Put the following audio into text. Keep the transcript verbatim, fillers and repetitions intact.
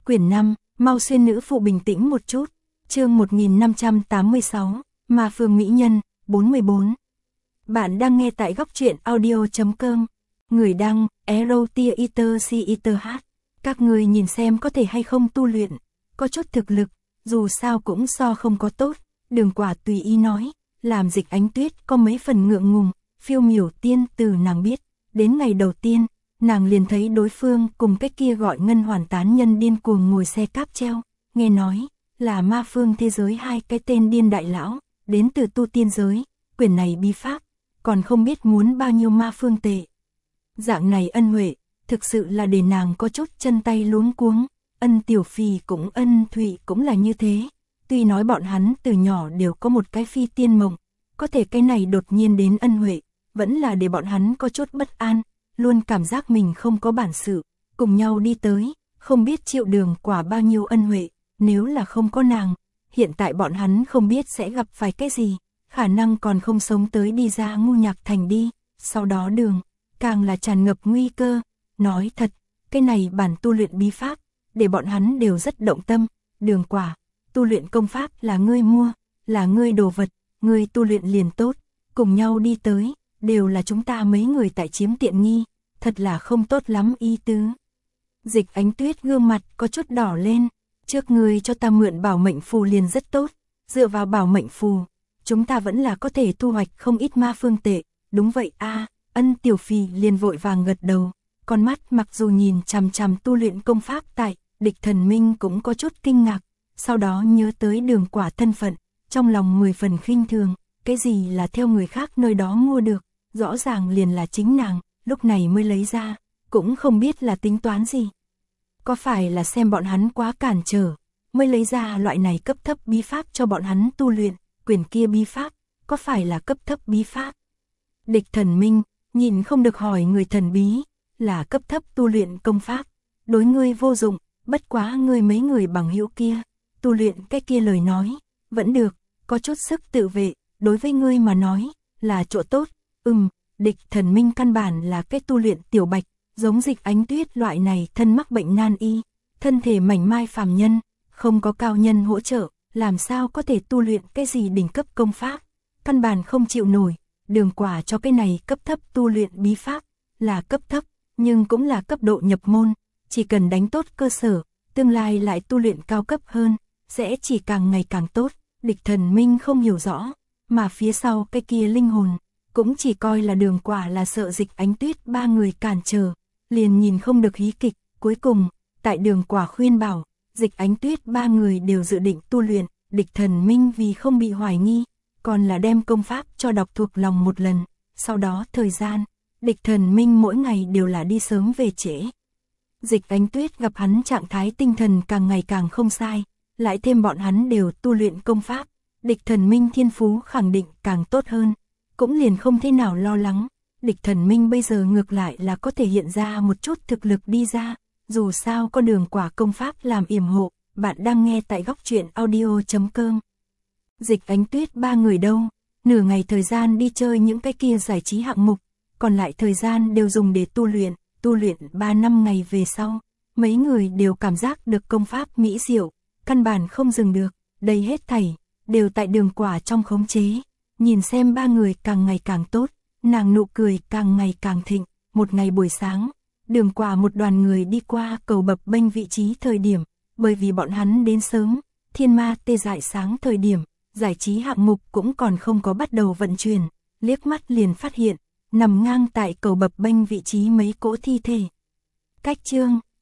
Quyển năm, mau xuyên nữ phụ bình tĩnh một chút. Chương một nghìn năm trăm tám mươi sáu, Ma Phương Mỹ Nhân, bốn mươi bốn. Bạn đang nghe tại góc truyện audio chấm com. Người đăng, Erotia Iter Si Iter H. Các người nhìn xem có thể hay không tu luyện. Có chút thực lực, dù sao cũng so không có tốt. Đường Quả tùy ý nói, làm Dịch Ánh Tuyết có mấy phần ngượng ngùng. Phiêu miểu tiên từ nàng biết. Đến ngày đầu tiên, nàng liền thấy đối phương cùng cái kia gọi ngân hoàn tán nhân điên cuồng ngồi xe cáp treo. Nghe nói, là ma phương thế giới hai cái tên điên đại lão, đến từ tu tiên giới. Quyển này bí pháp, còn không biết muốn bao nhiêu ma phương tệ. Dạng này ân huệ, thực sự là để nàng có chút chân tay luống cuống. Ân Tiểu Phì cũng Ân Thụy cũng là như thế. Tuy nói bọn hắn từ nhỏ đều có một cái phi tiên mộng, có thể cái này đột nhiên đến ân huệ, vẫn là để bọn hắn có chút bất an, luôn cảm giác mình không có bản sự, cùng nhau đi tới, không biết chịu Đường Quả bao nhiêu ân huệ, nếu là không có nàng, hiện tại bọn hắn không biết sẽ gặp phải cái gì, khả năng còn không sống tới đi ra Ngu Nhạc Thành đi, sau đó Đường, càng là tràn ngập nguy cơ, nói thật, cái này bản tu luyện bí pháp, để bọn hắn đều rất động tâm, Đường Quả, tu luyện công pháp là ngươi mua, là ngươi đồ vật, ngươi tu luyện liền tốt, cùng nhau đi tới, đều là chúng ta mấy người tại chiếm tiện nghi, thật là không tốt lắm ý tứ. Dịch Ánh Tuyết gương mặt có chút đỏ lên, trước ngươi cho ta mượn bảo mệnh phù liền rất tốt, dựa vào bảo mệnh phù, chúng ta vẫn là có thể thu hoạch không ít ma phương tệ, đúng vậy a. Ân Tiểu Phì liền vội vàng gật đầu, con mắt mặc dù nhìn chằm chằm tu luyện công pháp tại Địch Thần Minh cũng có chút kinh ngạc, sau đó nhớ tới Đường Quả thân phận, trong lòng mười phần khinh thường, cái gì là theo người khác nơi đó mua được, rõ ràng liền là chính nàng, lúc này mới lấy ra, cũng không biết là tính toán gì. Có phải là xem bọn hắn quá cản trở, mới lấy ra loại này cấp thấp bí pháp cho bọn hắn tu luyện, quyển kia bí pháp, có phải là cấp thấp bí pháp? Địch Thần Minh, nhìn không được hỏi người thần bí, là cấp thấp tu luyện công pháp, đối ngươi vô dụng, bất quá ngươi mấy người bằng hữu kia, tu luyện cái kia lời nói, vẫn được, có chút sức tự vệ, đối với ngươi mà nói, là chỗ tốt, ừm, Địch Thần Minh căn bản là cái tu luyện tiểu bạch, giống Dịch Ánh Tuyết loại này thân mắc bệnh nan y, thân thể mảnh mai phàm nhân, không có cao nhân hỗ trợ, làm sao có thể tu luyện cái gì đỉnh cấp công pháp, căn bản không chịu nổi, Đường Quả cho cái này cấp thấp tu luyện bí pháp, là cấp thấp, nhưng cũng là cấp độ nhập môn, chỉ cần đánh tốt cơ sở, tương lai lại tu luyện cao cấp hơn, sẽ chỉ càng ngày càng tốt, Địch Thần Minh không hiểu rõ, mà phía sau cái kia linh hồn, cũng chỉ coi là Đường Quả là sợ Dịch Ánh Tuyết ba người cản trở, liền nhìn không được hí kịch, cuối cùng, tại Đường Quả khuyên bảo, Dịch Ánh Tuyết ba người đều dự định tu luyện, Địch Thần Minh vì không bị hoài nghi, còn là đem công pháp cho đọc thuộc lòng một lần, sau đó thời gian, Địch Thần Minh mỗi ngày đều là đi sớm về trễ. Dịch Ánh Tuyết gặp hắn trạng thái tinh thần càng ngày càng không sai, lại thêm bọn hắn đều tu luyện công pháp, Địch Thần Minh thiên phú khẳng định càng tốt hơn, cũng liền không thế nào lo lắng, Địch Thần Minh bây giờ ngược lại là có thể hiện ra một chút thực lực đi ra, dù sao có Đường Quả công pháp làm yểm hộ, bạn đang nghe tại góc truyện audio chấm com. Dịch Ánh Tuyết ba người đâu, nửa ngày thời gian đi chơi những cái kia giải trí hạng mục, còn lại thời gian đều dùng để tu luyện, tu luyện ba năm ngày về sau, mấy người đều cảm giác được công pháp mỹ diệu, căn bản không dừng được, đây hết thảy, đều tại Đường Quả trong khống chế, nhìn xem ba người càng ngày càng tốt, nàng nụ cười càng ngày càng thịnh, một ngày buổi sáng, Đường Quả một đoàn người đi qua cầu bập bênh vị trí thời điểm, bởi vì bọn hắn đến sớm, thiên ma tê dại sáng thời điểm, giải trí hạng mục cũng còn không có bắt đầu vận chuyển, liếc mắt liền phát hiện, nằm ngang tại cầu bập bênh vị trí mấy cỗ thi thể. Cách chương